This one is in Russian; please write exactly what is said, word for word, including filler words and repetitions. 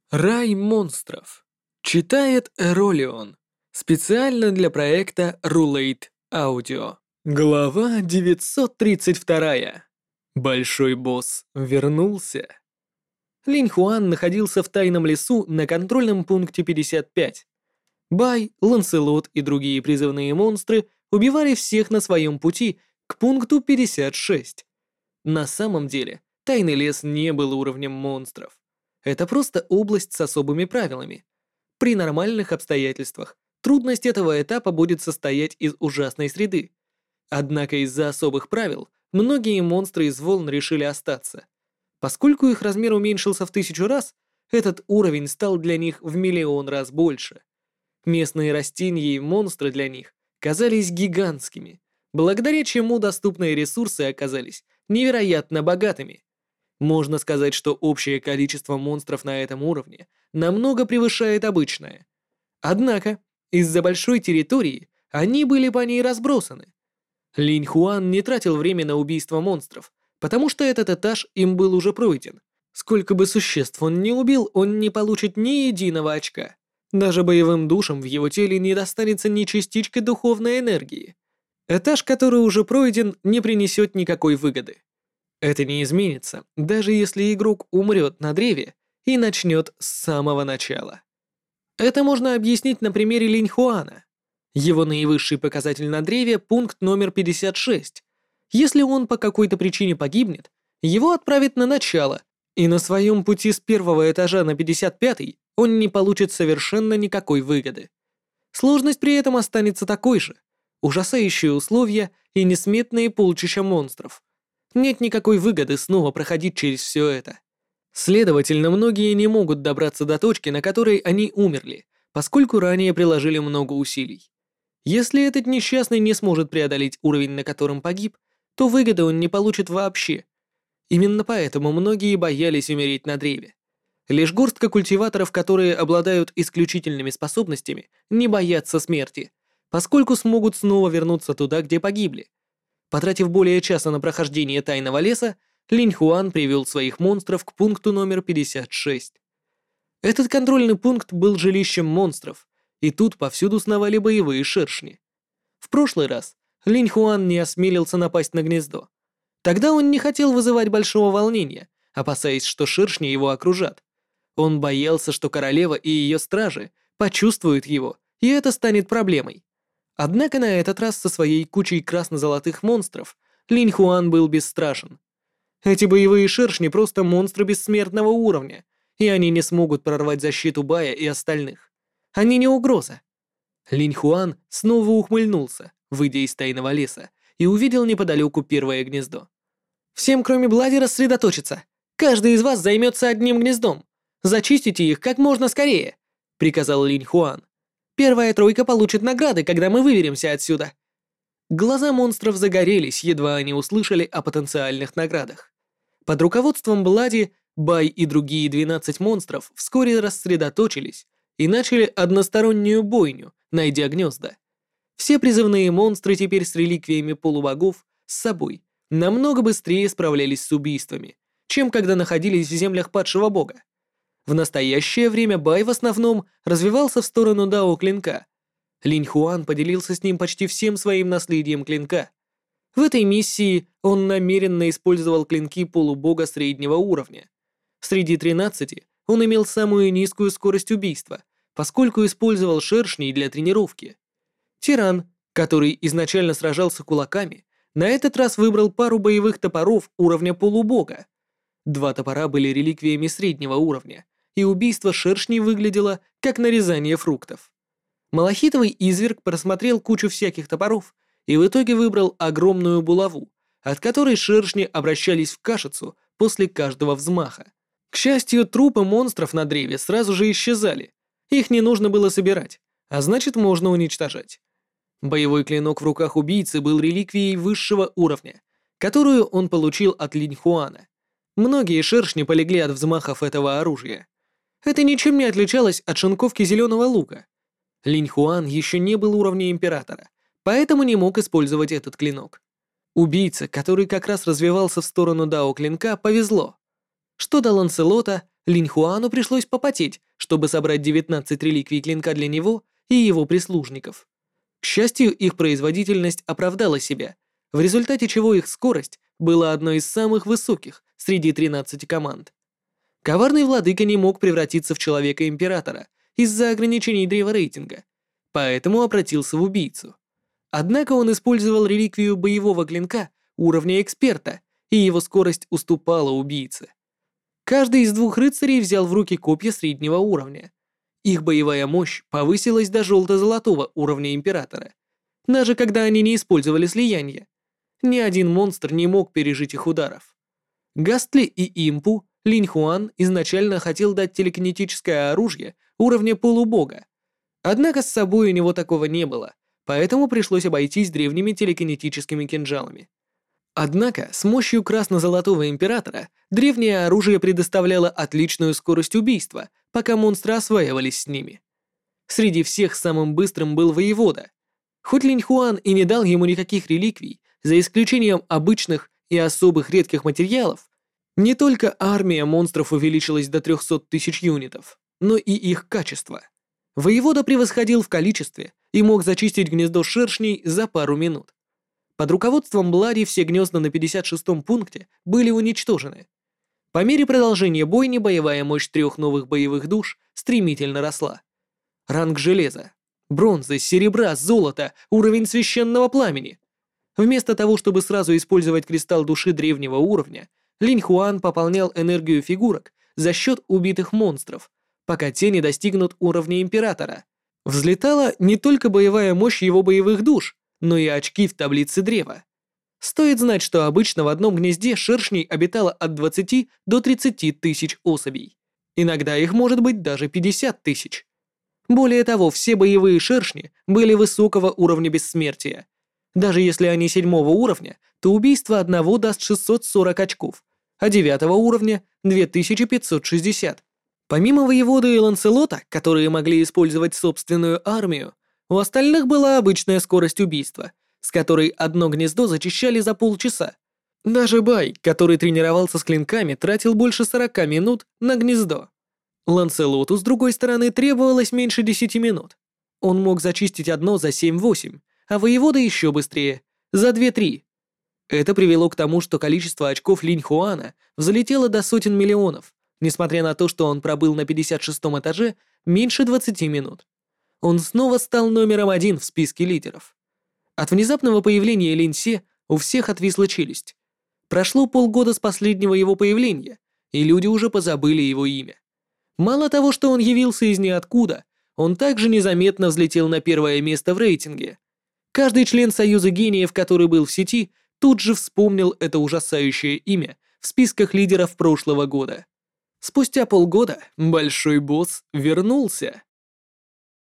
Рай монстров. Читает Эролион. Специально для проекта Rulate Audio. Глава девятьсот тридцать два. Большой босс вернулся. Линь Хуан находился в тайном лесу на контрольном пункте пятьдесят пять. Бай, Ланселот и другие призывные монстры убивали всех на своем пути к пункту пятьдесят шесть. На самом деле, тайный лес не был уровнем монстров. Это просто область с особыми правилами. При нормальных обстоятельствах трудность этого этапа будет состоять из ужасной среды. Однако из-за особых правил многие монстры из волн решили остаться. Поскольку их размер уменьшился в тысячу раз, этот уровень стал для них в миллион раз больше. Местные растения и монстры для них казались гигантскими, благодаря чему доступные ресурсы оказались невероятно богатыми. Можно сказать, что общее количество монстров на этом уровне намного превышает обычное. Однако, из-за большой территории они были по ней разбросаны. Линь Хуан не тратил время на убийство монстров, потому что этот этаж им был уже пройден. Сколько бы существ он ни убил, он не получит ни единого очка. Даже боевым душам в его теле не достанется ни частички духовной энергии. Этаж, который уже пройден, не принесет никакой выгоды. Это не изменится, даже если игрок умрет на древе и начнет с самого начала. Это можно объяснить на примере Линь Хуана. Его наивысший показатель на древе — пункт номер пятьдесят шесть. Если он по какой-то причине погибнет, его отправят на начало, и на своем пути с первого этажа на пятьдесят пятый он не получит совершенно никакой выгоды. Сложность при этом останется такой же. Ужасающие условия и несметные полчища монстров. Нет никакой выгоды снова проходить через все это. Следовательно, многие не могут добраться до точки, на которой они умерли, поскольку ранее приложили много усилий. Если этот несчастный не сможет преодолеть уровень, на котором погиб, то выгоды он не получит вообще. Именно поэтому многие боялись умереть на древе. Лишь горстка культиваторов, которые обладают исключительными способностями, не боятся смерти, поскольку смогут снова вернуться туда, где погибли. Потратив более часа на прохождение тайного леса, Линь Хуан привел своих монстров к пункту номер пятьдесят шесть. Этот контрольный пункт был жилищем монстров, и тут повсюду сновали боевые шершни. В прошлый раз Линь Хуан не осмелился напасть на гнездо. Тогда он не хотел вызывать большого волнения, опасаясь, что шершни его окружат. Он боялся, что королева и ее стражи почувствуют его, и это станет проблемой. Однако на этот раз со своей кучей красно-золотых монстров Линь Хуан был бесстрашен. Эти боевые шершни просто монстры бессмертного уровня, и они не смогут прорвать защиту Бая и остальных. Они не угроза. Линь Хуан снова ухмыльнулся, выйдя из тайного леса, и увидел неподалеку первое гнездо. «Всем, кроме Блади, рассредоточиться. Каждый из вас займется одним гнездом. Зачистите их как можно скорее», — приказал Линь Хуан. «Первая тройка получит награды, когда мы выберемся отсюда». Глаза монстров загорелись, едва они услышали о потенциальных наградах. Под руководством Блади, Бай и другие двенадцать монстров вскоре рассредоточились и начали одностороннюю бойню, найдя гнезда. Все призывные монстры теперь с реликвиями полубогов с собой намного быстрее справлялись с убийствами, чем когда находились в землях падшего бога. В настоящее время Бай в основном развивался в сторону Дао Клинка. Линь Хуан поделился с ним почти всем своим наследием клинка. В этой миссии он намеренно использовал клинки полубога среднего уровня. Среди тринадцати он имел самую низкую скорость убийства, поскольку использовал шершней для тренировки. Тиран, который изначально сражался кулаками, на этот раз выбрал пару боевых топоров уровня полубога. Два топора были реликвиями среднего уровня, и убийство шершней выглядело как нарезание фруктов. Малахитовый изверг просмотрел кучу всяких топоров и в итоге выбрал огромную булаву, от которой шершни обращались в кашицу после каждого взмаха. К счастью, трупы монстров на древе сразу же исчезали. Их не нужно было собирать, а значит, можно уничтожать. Боевой клинок в руках убийцы был реликвией высшего уровня, которую он получил от Линь Хуана. Многие шершни полегли от взмахов этого оружия. Это ничем не отличалось от шинковки зеленого лука. Линь Хуан еще не был уровня императора, поэтому не мог использовать этот клинок. Убийце, который как раз развивался в сторону Дао Клинка, повезло. Что до Ланселота, Линь Хуану пришлось попотеть, чтобы собрать девятнадцать реликвий клинка для него и его прислужников. К счастью, их производительность оправдала себя, в результате чего их скорость была одной из самых высоких среди тринадцати команд. Коварный владыка не мог превратиться в Человека-Императора из-за ограничений древа рейтинга, поэтому обратился в убийцу. Однако он использовал реликвию боевого клинка уровня эксперта, и его скорость уступала убийце. Каждый из двух рыцарей взял в руки копья среднего уровня. Их боевая мощь повысилась до желто-золотого уровня Императора, даже когда они не использовали слияние. Ни один монстр не мог пережить их ударов. Гастли и Импу Линь Хуан изначально хотел дать телекинетическое оружие уровня полубога. Однако с собой у него такого не было, поэтому пришлось обойтись древними телекинетическими кинжалами. Однако с мощью красно-золотого императора древнее оружие предоставляло отличную скорость убийства, пока монстры осваивались с ними. Среди всех самым быстрым был воевода. Хоть Линь Хуан и не дал ему никаких реликвий, за исключением обычных и особых редких материалов, не только армия монстров увеличилась до трёхсот тысяч юнитов, но и их качество. Воевода превосходил в количестве и мог зачистить гнездо шершней за пару минут. Под руководством Блади все гнезда на пятьдесят шестом пункте были уничтожены. По мере продолжения бойни боевая мощь трех новых боевых душ стремительно росла. Ранг железа, бронзы, серебра, золота, уровень священного пламени. Вместо того, чтобы сразу использовать кристалл души древнего уровня, Линь Хуан пополнял энергию фигурок за счет убитых монстров, пока те не достигнут уровня Императора. Взлетала не только боевая мощь его боевых душ, но и очки в таблице древа. Стоит знать, что обычно в одном гнезде шершней обитало от двадцати до тридцати тысяч особей. Иногда их может быть даже пятьдесят тысяч. Более того, все боевые шершни были высокого уровня бессмертия. Даже если они седьмого уровня, то убийство одного даст шестьсот сорок очков, а девятого уровня — две тысячи пятьсот шестьдесят. Помимо воеводы и Ланселота, которые могли использовать собственную армию, у остальных была обычная скорость убийства, с которой одно гнездо зачищали за полчаса. Даже Бай, который тренировался с клинками, тратил больше сорока минут на гнездо. Ланселоту, с другой стороны, требовалось меньше десяти минут. Он мог зачистить одно за семь-восемь, а воевода еще быстрее, за две-три. Это привело к тому, что количество очков Линь Хуана взлетело до сотен миллионов, несмотря на то, что он пробыл на пятьдесят шестом этаже меньше двадцати минут. Он снова стал номером один в списке лидеров. От внезапного появления Линь Се у всех отвисла челюсть. Прошло полгода с последнего его появления, и люди уже позабыли его имя. Мало того, что он явился из ниоткуда, он также незаметно взлетел на первое место в рейтинге. Каждый член Союза гениев, который был в сети, тут же вспомнил это ужасающее имя в списках лидеров прошлого года. Спустя полгода большой босс вернулся.